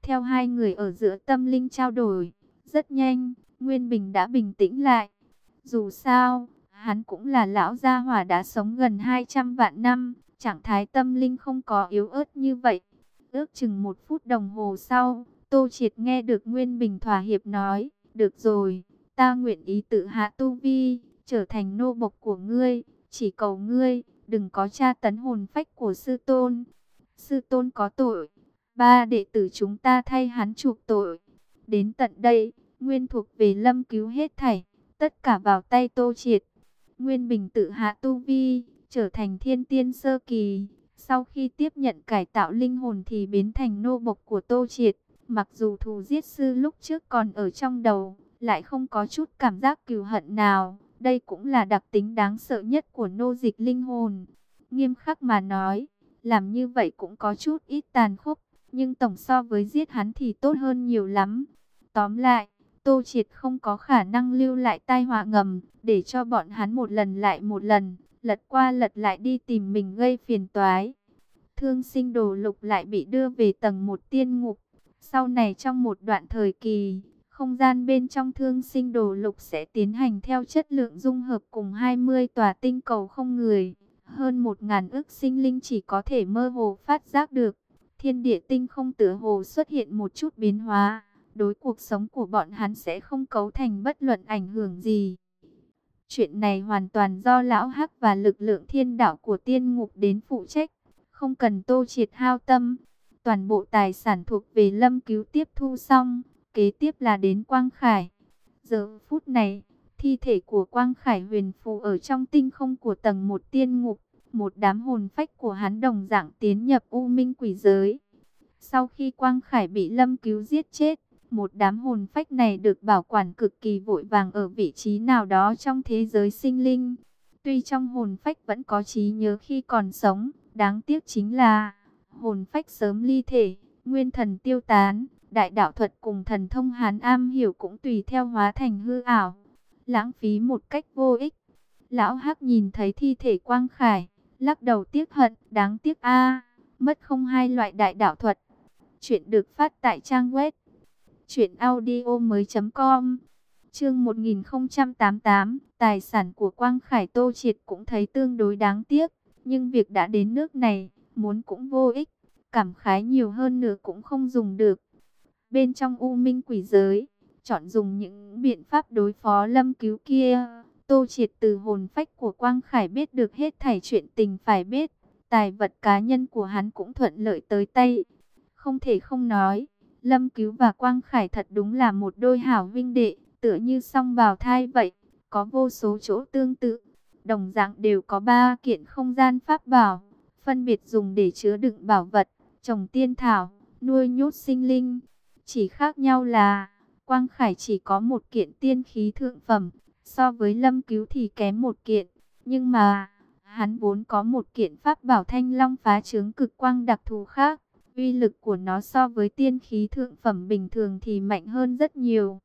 Theo hai người ở giữa tâm linh trao đổi, rất nhanh, Nguyên Bình đã bình tĩnh lại. Dù sao, hắn cũng là lão gia hỏa đã sống gần hai trăm vạn năm, trạng thái tâm linh không có yếu ớt như vậy. Ước chừng một phút đồng hồ sau, Tô Triệt nghe được Nguyên Bình thỏa hiệp nói, được rồi, ta nguyện ý tự hạ tu vi, trở thành nô bộc của ngươi, chỉ cầu ngươi, đừng có tra tấn hồn phách của sư tôn. Sư tôn có tội, ba đệ tử chúng ta thay hắn chuộc tội. Đến tận đây, nguyên thuộc về Lâm Cứu hết thảy, tất cả vào tay Tô Triệt. Nguyên Bình tự hạ tu vi, trở thành thiên tiên sơ kỳ. Sau khi tiếp nhận cải tạo linh hồn thì biến thành nô bộc của Tô Triệt. Mặc dù thù giết sư lúc trước còn ở trong đầu, lại không có chút cảm giác cừu hận nào. Đây cũng là đặc tính đáng sợ nhất của nô dịch linh hồn. Nghiêm khắc mà nói, làm như vậy cũng có chút ít tàn khốc, nhưng tổng so với giết hắn thì tốt hơn nhiều lắm. Tóm lại, Tô Triệt không có khả năng lưu lại tai họa ngầm, để cho bọn hắn một lần lại một lần, lật qua lật lại đi tìm mình gây phiền toái. Thương Sinh Đồ Lục lại bị đưa về tầng một tiên ngục. Sau này trong một đoạn thời kỳ, không gian bên trong Thương Sinh Đồ Lục sẽ tiến hành theo chất lượng dung hợp cùng hai mươi tòa tinh cầu không người. Hơn một ngàn ức sinh linh chỉ có thể mơ hồ phát giác được. Thiên địa tinh không tựa hồ xuất hiện một chút biến hóa. Đối cuộc sống của bọn hắn sẽ không cấu thành bất luận ảnh hưởng gì. Chuyện này hoàn toàn do Lão Hắc và lực lượng thiên đạo của tiên ngục đến phụ trách. Không cần Tô Triệt hao tâm. Toàn bộ tài sản thuộc về Lâm Cứu tiếp thu xong. Kế tiếp là đến Quang Khải. Giờ phút này, thi thể của Quang Khải huyền phù ở trong tinh không của tầng một tiên ngục. Một đám hồn phách của hắn đồng dạng tiến nhập U Minh quỷ giới. Sau khi Quang Khải bị Lâm Cứu giết chết, một đám hồn phách này được bảo quản cực kỳ vội vàng ở vị trí nào đó trong thế giới sinh linh. Tuy trong hồn phách vẫn có trí nhớ khi còn sống, đáng tiếc chính là hồn phách sớm ly thể, nguyên thần tiêu tán, đại đạo thuật cùng thần thông hắn am hiểu cũng tùy theo hóa thành hư ảo, lãng phí một cách vô ích. Lão Hắc nhìn thấy thi thể Quang Khải, lắc đầu tiếc hận, đáng tiếc a, mất không hai loại đại đạo thuật. Chuyện được phát tại trang web truyện audio mới chấm com. Chương một nghìn không trăm tám mươi tám, tài sản của Quang Khải Tô Triệt cũng thấy tương đối đáng tiếc, nhưng việc đã đến nước này, muốn cũng vô ích, cảm khái nhiều hơn nữa cũng không dùng được. Bên trong U Minh quỷ giới, chọn dùng những biện pháp đối phó Lâm Cứu kia. Tô Triệt từ hồn phách của Quang Khải biết được hết thảy chuyện tình phải biết, tài vật cá nhân của hắn cũng thuận lợi tới tay. Không thể không nói, Lâm Cứu và Quang Khải thật đúng là một đôi hảo huynh đệ, tựa như song bào thai vậy, có vô số chỗ tương tự. Đồng dạng đều có ba kiện không gian pháp bảo, phân biệt dùng để chứa đựng bảo vật, trồng tiên thảo, nuôi nhốt sinh linh. Chỉ khác nhau là, Quang Khải chỉ có một kiện tiên khí thượng phẩm, so với Lâm Cứu thì kém một kiện. Nhưng mà, hắn vốn có một kiện pháp bảo Thanh Long phá chướng cực quang đặc thù khác. Uy lực của nó so với tiên khí thượng phẩm bình thường thì mạnh hơn rất nhiều.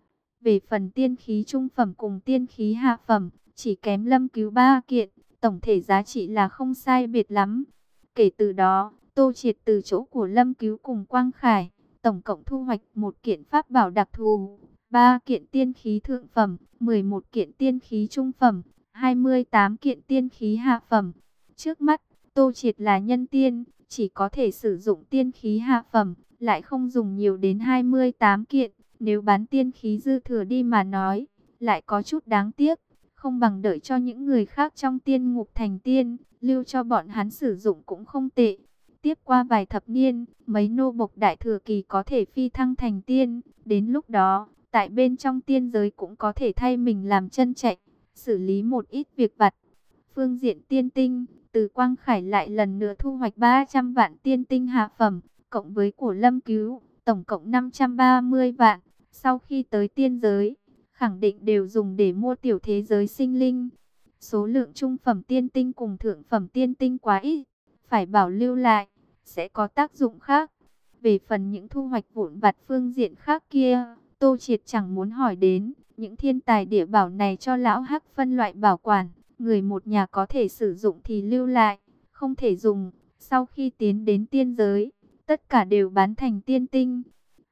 Về phần tiên khí trung phẩm cùng tiên khí hạ phẩm, chỉ kém Lâm Cứu ba kiện, tổng thể giá trị là không sai biệt lắm. Kể từ đó, Tô Triệt từ chỗ của Lâm Cứu cùng Quang Khải, tổng cộng thu hoạch một kiện pháp bảo đặc thù, ba kiện tiên khí thượng phẩm, mười một kiện tiên khí trung phẩm, hai mươi tám kiện tiên khí hạ phẩm. Trước mắt, Tô Triệt là nhân tiên, chỉ có thể sử dụng tiên khí hạ phẩm, lại không dùng nhiều đến hai mươi tám kiện. Nếu bán tiên khí dư thừa đi mà nói, lại có chút đáng tiếc, không bằng đợi cho những người khác trong tiên ngục thành tiên, lưu cho bọn hắn sử dụng cũng không tệ. Tiếp qua vài thập niên, mấy nô bộc đại thừa kỳ có thể phi thăng thành tiên, đến lúc đó, tại bên trong tiên giới cũng có thể thay mình làm chân chạy, xử lý một ít việc vặt. Phương diện tiên tinh, từ Quang Khải lại lần nữa thu hoạch ba trăm vạn tiên tinh hạ phẩm, cộng với của Lâm Cứu, tổng cộng năm trăm ba mươi vạn. Sau khi tới tiên giới, khẳng định đều dùng để mua tiểu thế giới sinh linh. Số lượng trung phẩm tiên tinh cùng thượng phẩm tiên tinh quá ít, phải bảo lưu lại, sẽ có tác dụng khác. Về phần những thu hoạch vụn vặt phương diện khác kia, Tô Triệt chẳng muốn hỏi đến. Những thiên tài địa bảo này cho Lão Hắc phân loại bảo quản, người một nhà có thể sử dụng thì lưu lại, không thể dùng. Sau khi tiến đến tiên giới, tất cả đều bán thành tiên tinh.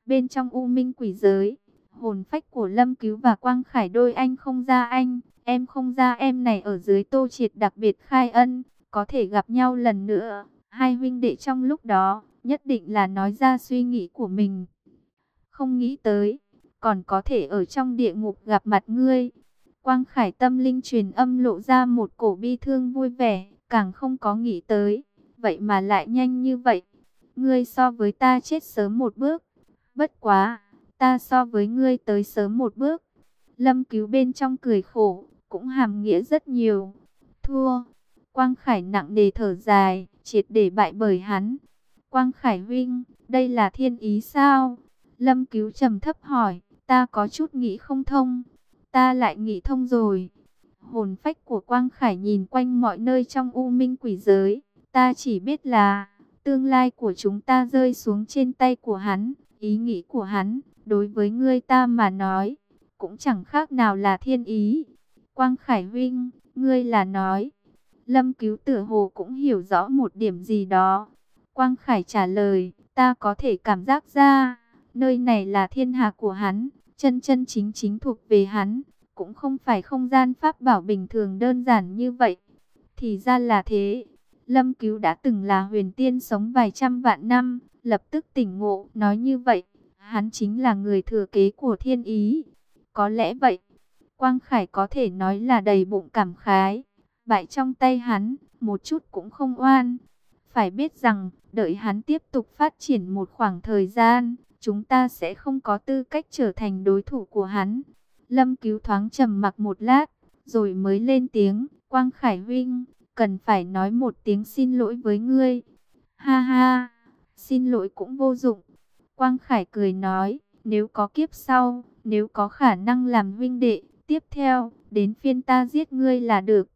Bên trong U Minh quỷ giới, hồn phách của Lâm Cứu và Quang Khải đôi anh không ra anh, em không ra em này ở dưới Tô Triệt đặc biệt khai ân, có thể gặp nhau lần nữa. Hai huynh đệ trong lúc đó, nhất định là nói ra suy nghĩ của mình. Không nghĩ tới, còn có thể ở trong địa ngục gặp mặt ngươi. Quang Khải tâm linh truyền âm lộ ra một cổ bi thương vui vẻ, càng không có nghĩ tới. Vậy mà lại nhanh như vậy. Ngươi so với ta chết sớm một bước. Bất quá, ta so với ngươi tới sớm một bước. Lâm Cứu bên trong cười khổ, cũng hàm nghĩa rất nhiều. Thua. Quang Khải nặng nề thở dài, triệt để bại bởi hắn. Quang Khải huynh, đây là thiên ý sao? Lâm Cứu trầm thấp hỏi, ta có chút nghĩ không thông. Ta lại nghĩ thông rồi. Hồn phách của Quang Khải nhìn quanh mọi nơi trong U Minh quỷ giới. Ta chỉ biết là, tương lai của chúng ta rơi xuống trên tay của hắn. Ý nghĩ của hắn, đối với ngươi ta mà nói, cũng chẳng khác nào là thiên ý. Quang Khải huynh, ngươi là nói. Lâm Cứu tựa hồ cũng hiểu rõ một điểm gì đó. Quang Khải trả lời, ta có thể cảm giác ra, nơi này là thiên hạ của hắn, chân chân chính chính thuộc về hắn, cũng không phải không gian pháp bảo bình thường đơn giản như vậy. Thì ra là thế. Lâm Cứu đã từng là huyền tiên sống vài trăm vạn năm, lập tức tỉnh ngộ, nói như vậy, hắn chính là người thừa kế của thiên ý. Có lẽ vậy. Quang Khải có thể nói là đầy bụng cảm khái. Bại trong tay hắn, một chút cũng không oan. Phải biết rằng, đợi hắn tiếp tục phát triển một khoảng thời gian, chúng ta sẽ không có tư cách trở thành đối thủ của hắn. Lâm Cứu thoáng trầm mặc một lát, rồi mới lên tiếng, Quang Khải huynh, cần phải nói một tiếng xin lỗi với ngươi. Ha ha, xin lỗi cũng vô dụng. Quang Khải cười nói, nếu có kiếp sau, nếu có khả năng làm huynh đệ, tiếp theo, đến phiên ta giết ngươi là được.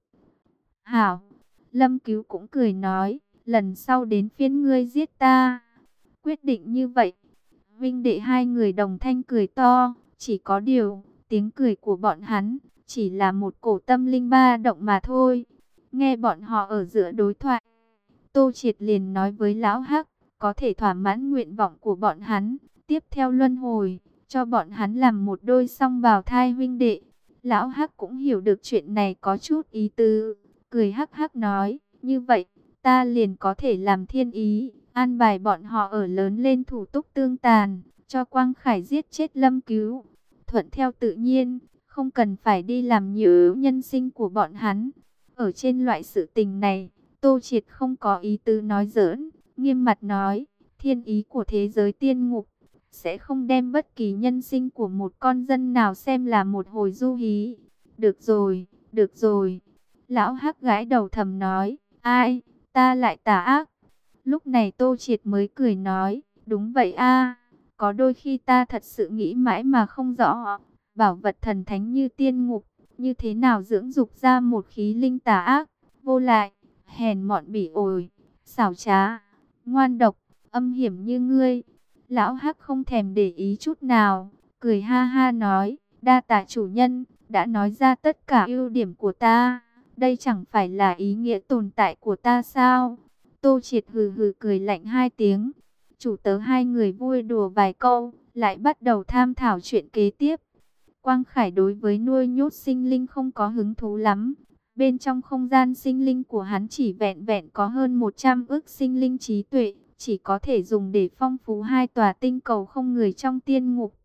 Hảo, Lâm Cứu cũng cười nói, lần sau đến phiên ngươi giết ta. Quyết định như vậy, huynh đệ hai người đồng thanh cười to, chỉ có điều, tiếng cười của bọn hắn, chỉ là một cổ tâm linh ba động mà thôi. Nghe bọn họ ở giữa đối thoại, Tô Triệt liền nói với Lão Hắc, có thể thỏa mãn nguyện vọng của bọn hắn, tiếp theo luân hồi, cho bọn hắn làm một đôi song bào thai huynh đệ. Lão Hắc cũng hiểu được chuyện này có chút ý tứ, cười hắc hắc nói, như vậy, ta liền có thể làm thiên ý, an bài bọn họ ở lớn lên thủ túc tương tàn, cho Quang Khải giết chết Lâm Cứu. Thuận theo tự nhiên, không cần phải đi làm nhớ nhân sinh của bọn hắn. Ở trên loại sự tình này, Tô Triệt không có ý tứ nói giỡn, nghiêm mặt nói, thiên ý của thế giới tiên ngục, sẽ không đem bất kỳ nhân sinh của một con dân nào xem là một hồi du hí. Được rồi, được rồi. Lão Hắc gãi đầu thầm nói, ai, ta lại tà ác. Lúc này Tô Triệt mới cười nói, đúng vậy a, có đôi khi ta thật sự nghĩ mãi mà không rõ, bảo vật thần thánh như tiên ngục, như thế nào dưỡng dục ra một khí linh tà ác, vô lại, hèn mọn bỉ ổi, xảo trá, ngoan độc, âm hiểm như ngươi. Lão Hắc không thèm để ý chút nào, cười ha ha nói, đa tạ chủ nhân, đã nói ra tất cả ưu điểm của ta, đây chẳng phải là ý nghĩa tồn tại của ta sao? Tô Triệt hừ hừ cười lạnh hai tiếng, chủ tớ hai người vui đùa vài câu, lại bắt đầu tham thảo chuyện kế tiếp. Quang Khải đối với nuôi nhốt sinh linh không có hứng thú lắm. Bên trong không gian sinh linh của hắn chỉ vẹn vẹn có hơn một trăm ức sinh linh trí tuệ, chỉ có thể dùng để phong phú hai tòa tinh cầu không người trong tiên ngục.